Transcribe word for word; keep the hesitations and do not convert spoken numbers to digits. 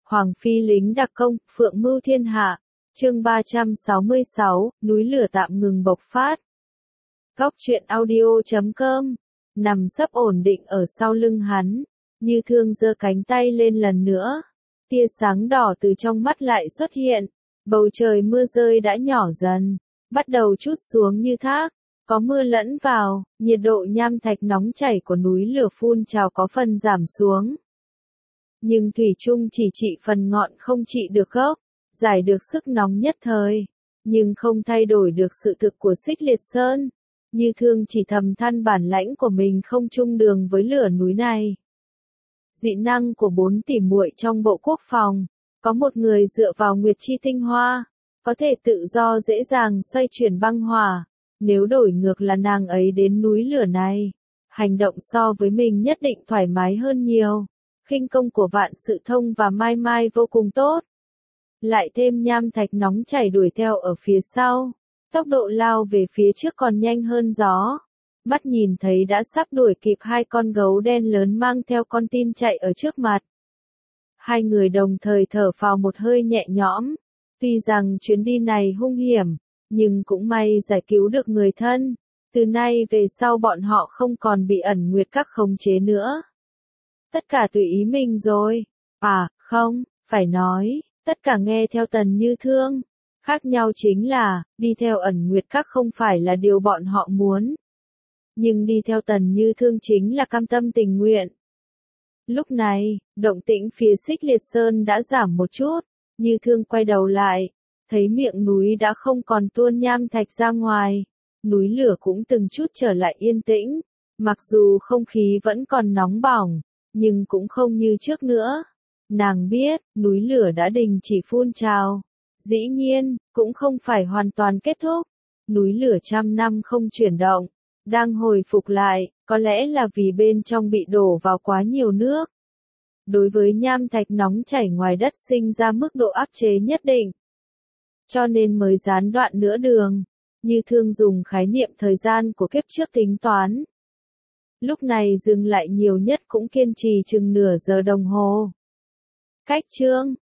Hoàng phi lính đặc công, phượng mưu thiên hạ. Chương ba trăm sáu mươi sáu, núi lửa tạm ngừng bộc phát. Góc truyện audio chấm com. Nằm sấp ổn định ở sau lưng hắn, Như Thương giơ cánh tay lên lần nữa. Tia sáng đỏ từ trong mắt lại xuất hiện. Bầu trời mưa rơi đã nhỏ dần, bắt đầu trút xuống như thác. Có mưa lẫn vào, nhiệt độ nham thạch nóng chảy của núi lửa phun trào có phần giảm xuống. Nhưng thủy chung chỉ trị phần ngọn không trị được gốc, giải được sức nóng nhất thời, nhưng không thay đổi được sự thực của Xích Liệt Sơn. Như Thương chỉ thầm than bản lãnh của mình không chung đường với lửa núi này. Dị năng của bốn tỷ muội trong Bộ Quốc phòng, có một người dựa vào Nguyệt Chi tinh hoa, có thể tự do dễ dàng xoay chuyển băng hỏa. Nếu đổi ngược là nàng ấy đến núi lửa này, hành động so với mình nhất định thoải mái hơn nhiều. Khinh công của Vạn Sự Thông và Mai Mai vô cùng tốt. Lại thêm nham thạch nóng chảy đuổi theo ở phía sau, tốc độ lao về phía trước còn nhanh hơn gió. Mắt nhìn thấy đã sắp đuổi kịp hai con gấu đen lớn mang theo con tin chạy ở trước mặt. Hai người đồng thời thở phào một hơi nhẹ nhõm. Tuy rằng chuyến đi này hung hiểm, nhưng cũng may giải cứu được người thân. Từ nay về sau bọn họ không còn bị ẩn nguyệt các khống chế nữa. Tất cả tùy ý mình rồi. À, không, phải nói, tất cả nghe theo Tần Như Thương. Khác nhau chính là, đi theo ẩn nguyệt các không phải là điều bọn họ muốn. Nhưng đi theo Tần Như Thương chính là cam tâm tình nguyện. Lúc này, động tĩnh phía Xích Liệt Sơn đã giảm một chút. Như Thương quay đầu lại, thấy miệng núi đã không còn tuôn nham thạch ra ngoài. Núi lửa cũng từng chút trở lại yên tĩnh. Mặc dù không khí vẫn còn nóng bỏng, nhưng cũng không như trước nữa. Nàng biết, núi lửa đã đình chỉ phun trào. Dĩ nhiên, cũng không phải hoàn toàn kết thúc. Núi lửa trăm năm không chuyển động, đang hồi phục lại, có lẽ là vì bên trong bị đổ vào quá nhiều nước. Đối với nham thạch nóng chảy ngoài đất sinh ra mức độ áp chế nhất định. Cho nên mới gián đoạn nửa đường. Như Thương dùng khái niệm thời gian của kiếp trước tính toán. Lúc này dừng lại nhiều nhất cũng kiên trì chừng nửa giờ đồng hồ. Cách chương,